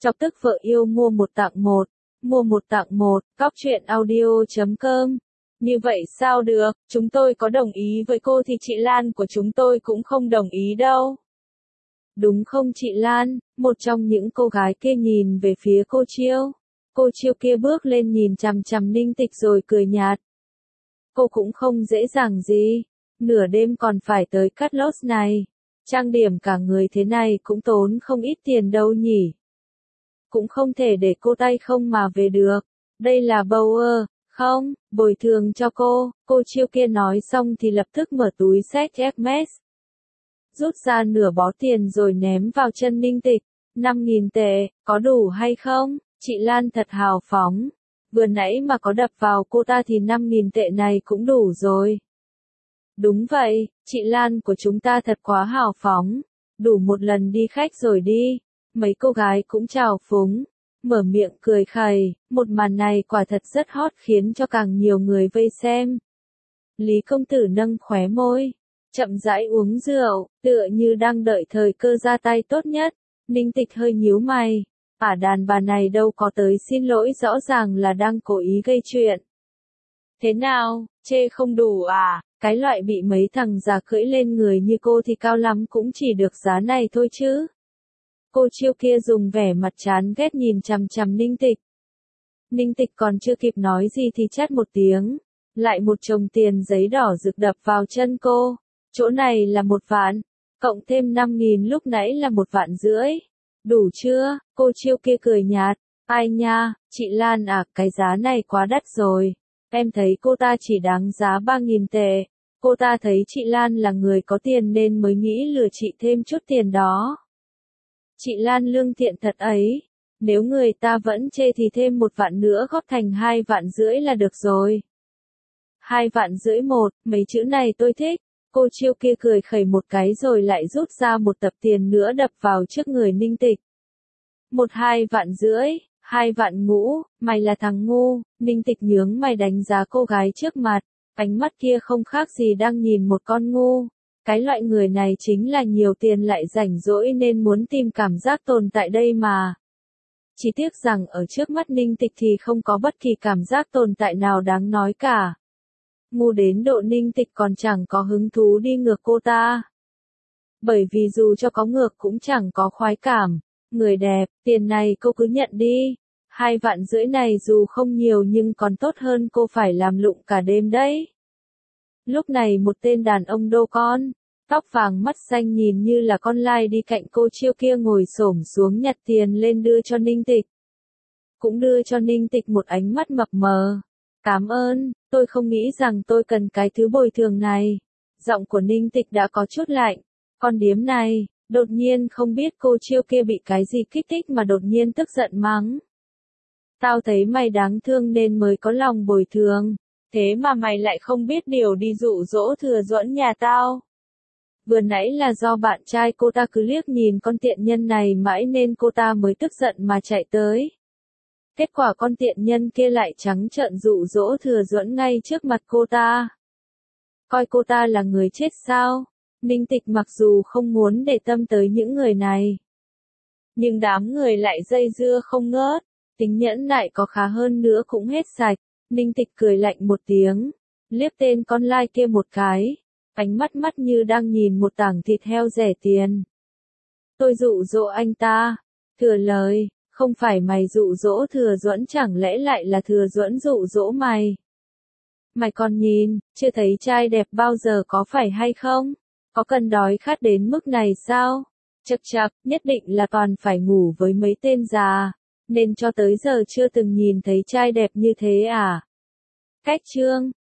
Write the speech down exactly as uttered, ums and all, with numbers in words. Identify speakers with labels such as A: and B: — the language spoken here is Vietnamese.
A: Chọc tức vợ yêu mua một tặng một, mua một tặng một, cóc truyện audio chấm com. Như vậy sao được, chúng tôi có đồng ý với cô thì chị Lan của chúng tôi cũng không đồng ý đâu. Đúng không chị Lan, một trong những cô gái kia nhìn về phía cô Chiêu. Cô Chiêu kia bước lên nhìn chằm chằm Ninh Tịch rồi cười nhạt. Cô cũng không dễ dàng gì, nửa đêm còn phải tới cắt lót này. Trang điểm cả người thế này cũng tốn không ít tiền đâu nhỉ. Cũng không thể để cô tay không mà về được. Đây là bầu ơ, không, bồi thường cho cô. Cô Chiêu kia nói xong thì lập tức mở túi xách ép em, rút ra nửa bó tiền rồi ném vào chân Ninh Tịch. năm nghìn tệ, có đủ hay không? Chị Lan thật hào phóng. Vừa nãy mà có đập vào cô ta thì năm nghìn tệ này cũng đủ rồi. Đúng vậy, chị Lan của chúng ta thật quá hào phóng. Đủ một lần đi khách rồi đi. Mấy cô gái cũng trào phúng, mở miệng cười khẩy, một màn này quả thật rất hot khiến cho càng nhiều người vây xem. Lý công tử nâng khóe môi, chậm rãi uống rượu, tựa như đang đợi thời cơ ra tay tốt nhất. Ninh Tịch hơi nhíu mày, ả đàn bà này đâu có tới xin lỗi, rõ ràng là đang cố ý gây chuyện. Thế nào, chê không đủ à? Cái loại bị mấy thằng già cưỡi lên người như cô thì cao lắm cũng chỉ được giá này thôi chứ. Cô Chiêu kia dùng vẻ mặt chán ghét nhìn chằm chằm Ninh Tịch. Ninh Tịch còn chưa kịp nói gì thì chát một tiếng, lại một chồng tiền giấy đỏ rực đập vào chân cô. Chỗ này là một vạn, cộng thêm năm nghìn lúc nãy là một vạn rưỡi. Đủ chưa? Cô Chiêu kia cười nhạt. Ai nha, chị Lan à, cái giá này quá đắt rồi. Em thấy cô ta chỉ đáng giá ba nghìn tệ. Cô ta thấy chị Lan là người có tiền nên mới nghĩ lừa chị thêm chút tiền đó. Chị Lan lương thiện thật ấy. Nếu người ta vẫn chê thì thêm một vạn nữa góp thành hai vạn rưỡi là được rồi. Hai vạn rưỡi một, mấy chữ này tôi thích. Cô Chiêu kia cười khẩy một cái rồi lại rút ra một tập tiền nữa đập vào trước người Ninh Tịch. Một hai vạn rưỡi, hai vạn ngũ, mày là thằng ngu. Ninh Tịch nhướng mày đánh giá cô gái trước mặt, ánh mắt kia không khác gì đang nhìn một con ngu. Cái loại người này chính là nhiều tiền lại rảnh rỗi nên muốn tìm cảm giác tồn tại đây mà. Chỉ tiếc rằng ở trước mắt Ninh Tịch thì không có bất kỳ cảm giác tồn tại nào đáng nói cả. Ngu đến độ Ninh Tịch còn chẳng có hứng thú đi ngược cô ta. Bởi vì dù cho có ngược cũng chẳng có khoái cảm. Người đẹp, tiền này cô cứ nhận đi. Hai vạn rưỡi này dù không nhiều nhưng còn tốt hơn cô phải làm lụng cả đêm đấy. Lúc này một tên đàn ông đô con, tóc vàng mắt xanh nhìn như là con lai đi cạnh cô Chiêu kia ngồi xổm xuống nhặt tiền lên đưa cho Ninh Tịch. Cũng đưa cho Ninh Tịch một ánh mắt mập mờ. Cảm ơn, tôi không nghĩ rằng tôi cần cái thứ bồi thường này. Giọng của Ninh Tịch đã có chút lạnh. Con điếm này, đột nhiên không biết cô Chiêu kia bị cái gì kích thích mà đột nhiên tức giận mắng. Tao thấy mày đáng thương nên mới có lòng bồi thường. Thế mà mày lại không biết điều đi dụ dỗ Thừa Duẫn nhà tao. Vừa nãy là do bạn trai cô ta cứ liếc nhìn con tiện nhân này mãi nên cô ta mới tức giận mà chạy tới. Kết quả con tiện nhân kia lại trắng trợn dụ dỗ Thừa Duẫn ngay trước mặt cô ta. Coi cô ta là người chết sao? Ninh Tịch mặc dù không muốn để tâm tới những người này, nhưng đám người lại dây dưa không ngớt, tính nhẫn nại có khá hơn nữa cũng hết sạch. Ninh Tịch cười lạnh một tiếng, liếc tên con lai kia một cái, ánh mắt mắt như đang nhìn một tảng thịt heo rẻ tiền. Tôi dụ dỗ anh ta, thừa lời, không phải mày dụ dỗ Thừa Duẫn, chẳng lẽ lại là Thừa Duẫn dụ dỗ mày? Mày còn nhìn, chưa thấy trai đẹp bao giờ có phải hay không? Có cần đói khát đến mức này sao? Chậc chậc, nhất định là toàn phải ngủ với mấy tên già, nên cho tới giờ chưa từng nhìn thấy trai đẹp như thế à? Cách chương